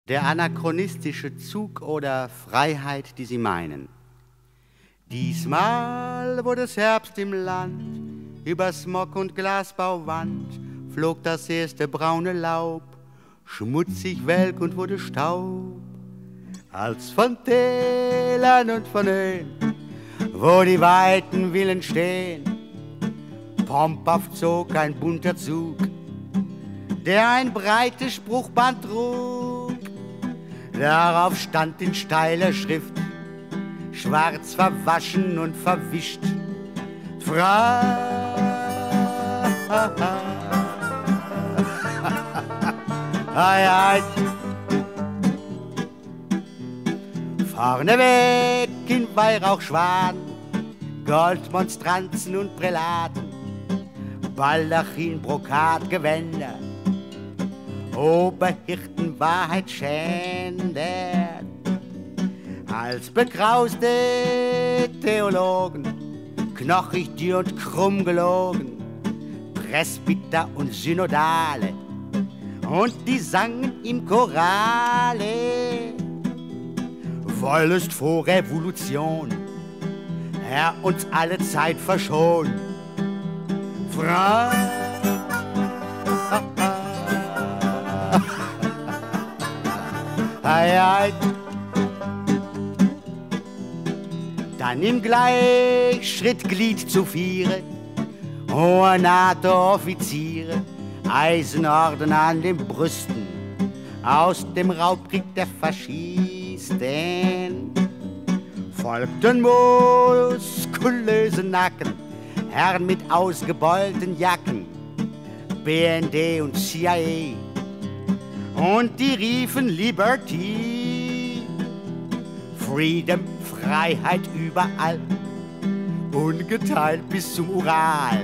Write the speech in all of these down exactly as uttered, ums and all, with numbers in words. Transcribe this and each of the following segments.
Der anachronistische Zug oder Freiheit, die sie meinen. Diesmal wurde es Herbst im Land, über Smog und Glasbauwand flog das erste braune Laub, schmutzig, welk und wurde Staub. Als von Tälern und von Höhen, wo die weiten Villen stehen, pomphaft zog ein bunter Zug, der ein breites Spruchband trug. Darauf stand in steiler Schrift, schwarz verwaschen und verwischt, Freiheit. Vorneweg in Weihrauchschwan, Goldmonstranzen und Prälaten, Baldachin, Brokat, Gewänder, Oberhirten, Wahrheitsschänder. Als bekrauste Theologen, knochig, dürr und krumm gelogen, Presbyter und Synodale, und die sangen im Chorale. Wollest vor Revolution, Herr, uns alle Zeit verschonen. Freiheit. Dann im Gleichschritt Glied zu viere, hohe NATO-Offiziere, Eisenorden an den Brüsten, aus dem Raubkrieg der Faschisten. Folgten muskulöse Nacken, Herren mit ausgebeulten Jacken, B N D und C I A. Und die riefen Liberty, Freedom, Freiheit überall, ungeteilt bis zum Ural.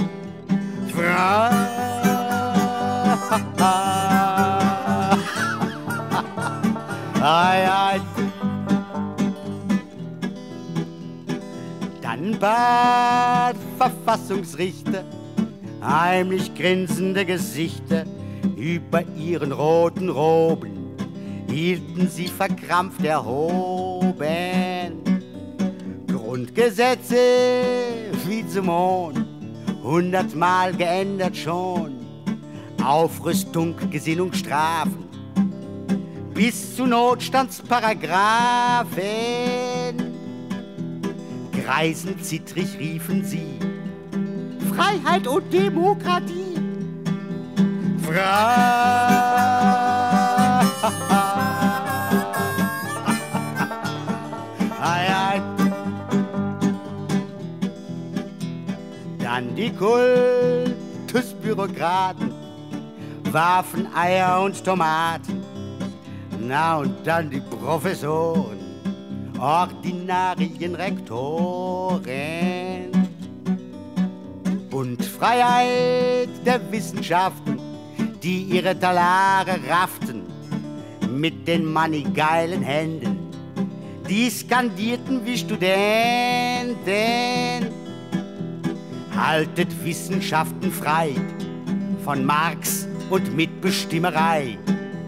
Freiheit. Dann bat Verfassungsrichter heimlich grinsende Gesichter über ihren roten Roben, hielten sie verkrampft erhoben. Grundgesetze wie zum Mond, hundertmal geändert schon, Aufrüstung, Gesinnung, Strafen, bis zu Notstandsparagraphen. Greisend zittrig riefen sie, Freiheit und Demokratie. Freiheit. Dann die Kultusbürokraten warfen Eier und Tomaten. Na und dann die Professoren, Ordinarien, Rektoren. Und Freiheit der Wissenschaften, die ihre Talare rafften mit den mannigeilen Händen. Die skandierten wie Studenten, haltet Wissenschaften frei von Marx und Mitbestimmerei.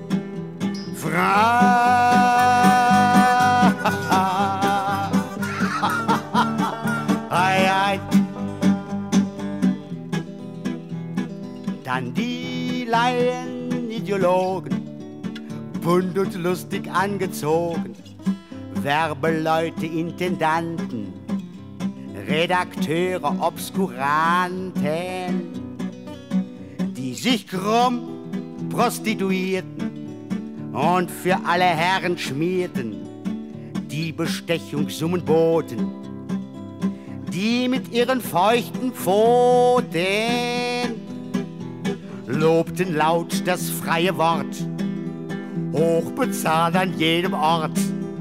Freiheit. Dann die Laien-Ideologen, bunt und lustig angezogen, Werbeleute, Intendanten, Redakteure, Obskuranten, die sich krumm prostituierten und für alle Herren schmierten, die Bestechungssummen boten, die mit ihren feuchten Pfoten lobten laut das freie Wort, hochbezahlt an jedem Ort.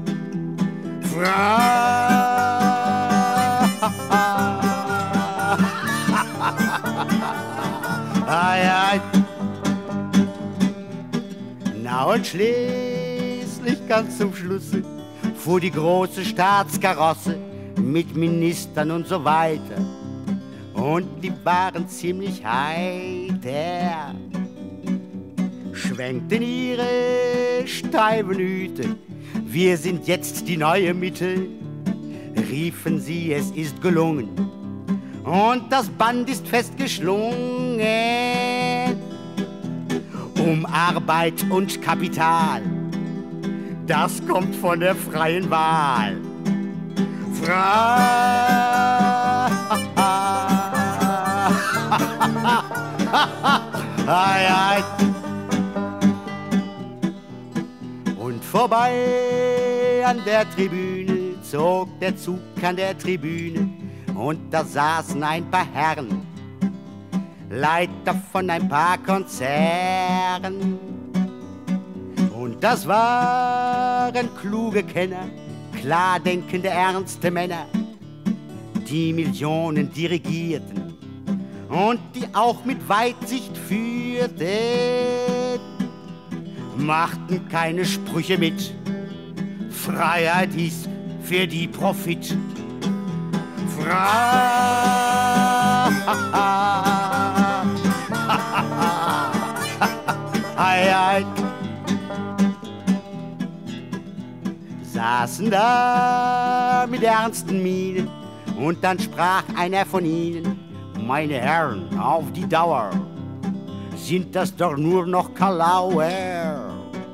Freiheit. Na und schließlich ganz zum Schlusse fuhr die große Staatskarosse mit Ministern und so weiter. Und die waren ziemlich heiter. schwenkten ihre steifen Hüte. Wir sind jetzt die neue Mitte, riefen sie, es ist gelungen. Und das Band ist fest geschlungen. Um Arbeit und Kapital, das kommt von der freien Wahl. Freiheit. Und vorbei an der Tribüne zog der Zug an der Tribüne. Und da saßen ein paar Herren, Leiter von ein paar Konzernen. Und das waren kluge Kenner, klar denkende, ernste Männer, die Millionen dirigierten und die auch mit Weitsicht führten, machten keine Sprüche mit. Freiheit hieß für die Profit. Freiheit. Saßen da mit ernsten Mienen und dann sprach einer von ihnen: Meine Herren, auf die Dauer sind das doch nur noch Kalauer.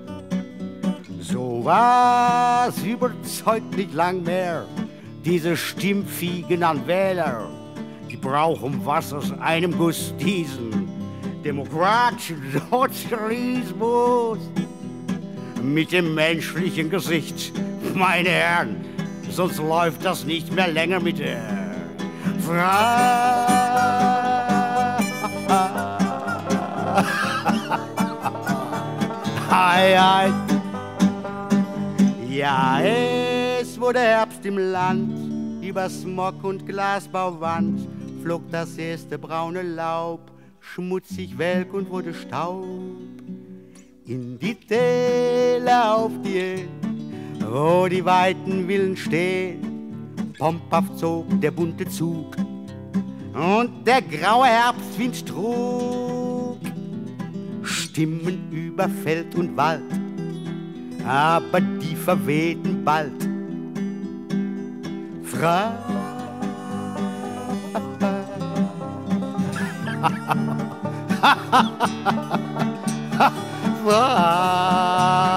So was überzeugt nicht lang mehr diese Stimmvieh an Wähler. Die brauchen was aus einem Guss, diesen demokratischen Sozialismus mit dem menschlichen Gesicht. Meine Herren, sonst läuft das nicht mehr länger mit der Freiheit. Ja, es wurde Herbst im Land, über Smog und Glasbauwand flog das erste braune Laub, schmutzig, welk und wurde Staub. In die Täler auf die Erde, wo die weiten Villen stehen, pomphaft zog der bunte Zug und der graue Herbstwind trug Stimmen über Feld und Wald, aber die verwehten bald. Freiheit. Freiheit.